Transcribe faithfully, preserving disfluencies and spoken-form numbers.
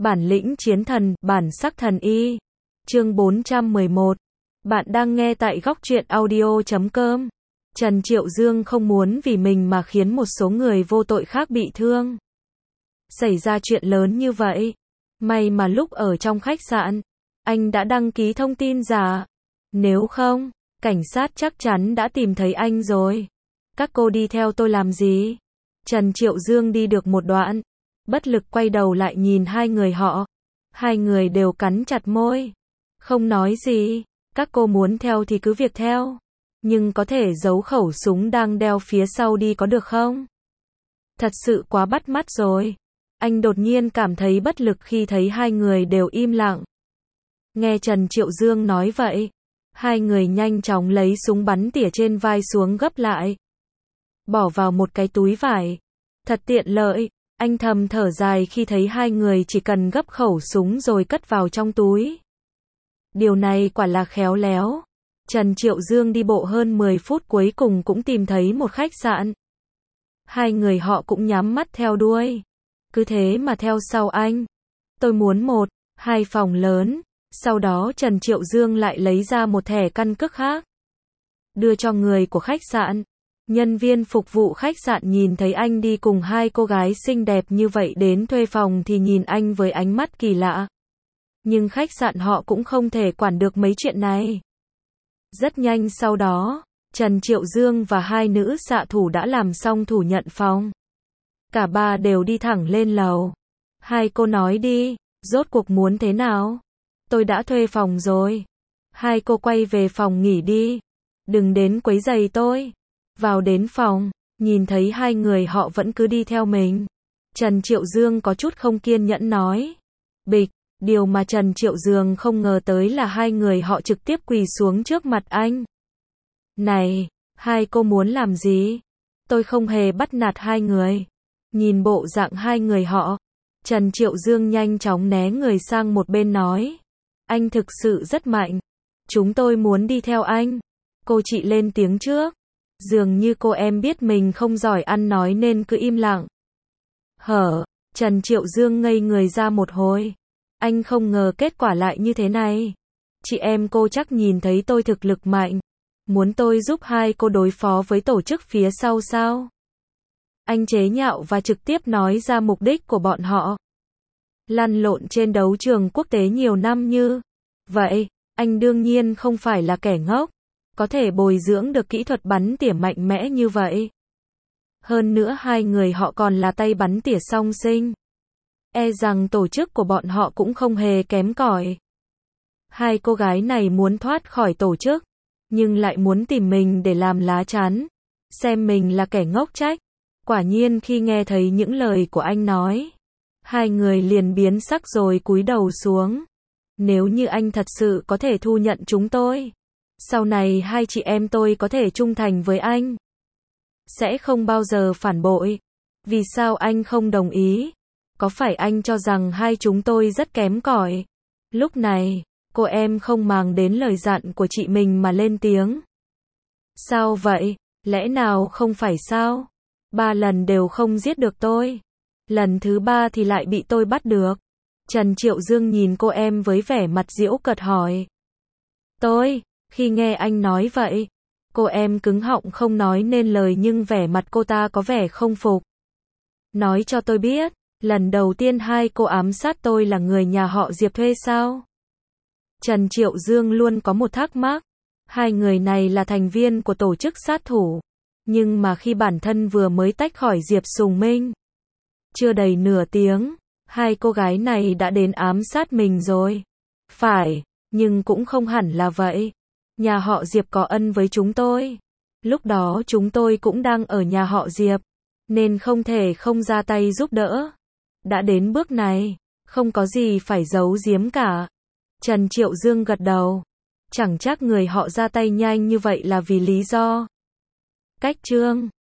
Bản lĩnh chiến thần, bản sắc thần y. Chương bốn trăm mười một. Bạn đang nghe tại góc truyện audio chấm com. Trần Triệu Dương không muốn vì mình mà khiến một số người vô tội khác bị thương. Xảy ra chuyện lớn như vậy. May mà lúc ở trong khách sạn, anh đã đăng ký thông tin giả. Nếu không, cảnh sát chắc chắn đã tìm thấy anh rồi. Các cô đi theo tôi làm gì? Trần Triệu Dương đi được một đoạn, bất lực quay đầu lại nhìn hai người họ. Hai người đều cắn chặt môi, không nói gì. Các cô muốn theo thì cứ việc theo, nhưng có thể giấu khẩu súng đang đeo phía sau đi có được không? Thật sự quá bắt mắt rồi. Anh đột nhiên cảm thấy bất lực khi thấy hai người đều im lặng. Nghe Trần Triệu Dương nói vậy, hai người nhanh chóng lấy súng bắn tỉa trên vai xuống gấp lại, bỏ vào một cái túi vải. Thật tiện lợi. Anh thầm thở dài khi thấy hai người chỉ cần gấp khẩu súng rồi cất vào trong túi. Điều này quả là khéo léo. Trần Triệu Dương đi bộ hơn mười phút cuối cùng cũng tìm thấy một khách sạn. Hai người họ cũng nhắm mắt theo đuôi. Cứ thế mà theo sau anh. Tôi muốn một, hai phòng lớn. Sau đó Trần Triệu Dương lại lấy ra một thẻ căn cước khác, đưa cho người của khách sạn. Nhân viên phục vụ khách sạn nhìn thấy anh đi cùng hai cô gái xinh đẹp như vậy đến thuê phòng thì nhìn anh với ánh mắt kỳ lạ. Nhưng khách sạn họ cũng không thể quản được mấy chuyện này. Rất nhanh sau đó, Trần Triệu Dương và hai nữ xạ thủ đã làm xong thủ nhận phòng. Cả ba đều đi thẳng lên lầu. Hai cô nói đi, rốt cuộc muốn thế nào? Tôi đã thuê phòng rồi. Hai cô quay về phòng nghỉ đi. Đừng đến quấy rầy tôi. Vào đến phòng, nhìn thấy hai người họ vẫn cứ đi theo mình. Trần Triệu Dương có chút không kiên nhẫn nói. Bịch, điều mà Trần Triệu Dương không ngờ tới là hai người họ trực tiếp quỳ xuống trước mặt anh. Này, hai cô muốn làm gì? Tôi không hề bắt nạt hai người. Nhìn bộ dạng hai người họ, Trần Triệu Dương nhanh chóng né người sang một bên nói. Anh thực sự rất mạnh. Chúng tôi muốn đi theo anh. Cô chị lên tiếng trước. Dường như cô em biết mình không giỏi ăn nói nên cứ im lặng. Hở, Trần Triệu Dương ngây người ra một hồi. Anh không ngờ kết quả lại như thế này. Chị em cô chắc nhìn thấy tôi thực lực mạnh. Muốn tôi giúp hai cô đối phó với tổ chức phía sau sao? Anh chế nhạo và trực tiếp nói ra mục đích của bọn họ. Lăn lộn trên đấu trường quốc tế nhiều năm như vậy, anh đương nhiên không phải là kẻ ngốc. Có thể bồi dưỡng được kỹ thuật bắn tỉa mạnh mẽ như vậy. Hơn nữa hai người họ còn là tay bắn tỉa song sinh. E rằng tổ chức của bọn họ cũng không hề kém cỏi. Hai cô gái này muốn thoát khỏi tổ chức, nhưng lại muốn tìm mình để làm lá chắn, xem mình là kẻ ngốc trách. Quả nhiên khi nghe thấy những lời của anh nói, hai người liền biến sắc rồi cúi đầu xuống. Nếu như anh thật sự có thể thu nhận chúng tôi, sau này hai chị em tôi có thể trung thành với anh, sẽ không bao giờ phản bội. Vì sao anh không đồng ý? Có phải anh cho rằng hai chúng tôi rất kém cỏi? Lúc này, cô em không màng đến lời dặn của chị mình mà lên tiếng. Sao vậy? Lẽ nào không phải sao? Ba lần đều không giết được tôi. Lần thứ ba thì lại bị tôi bắt được. Trần Triệu Dương nhìn cô em với vẻ mặt giễu cợt hỏi. Tôi, khi nghe anh nói vậy, cô em cứng họng không nói nên lời nhưng vẻ mặt cô ta có vẻ không phục. Nói cho tôi biết, lần đầu tiên hai cô ám sát tôi là người nhà họ Diệp thuê sao? Trần Triệu Dương luôn có một thắc mắc. Hai người này là thành viên của tổ chức sát thủ. Nhưng mà khi bản thân vừa mới tách khỏi Diệp Sùng Minh, chưa đầy nửa tiếng, hai cô gái này đã đến ám sát mình rồi. Phải, nhưng cũng không hẳn là vậy. Nhà họ Diệp có ân với chúng tôi. Lúc đó chúng tôi cũng đang ở nhà họ Diệp, nên không thể không ra tay giúp đỡ. Đã đến bước này, không có gì phải giấu giếm cả. Trần Triệu Dương gật đầu. Chẳng chắc người họ ra tay nhanh như vậy là vì lý do cách chương.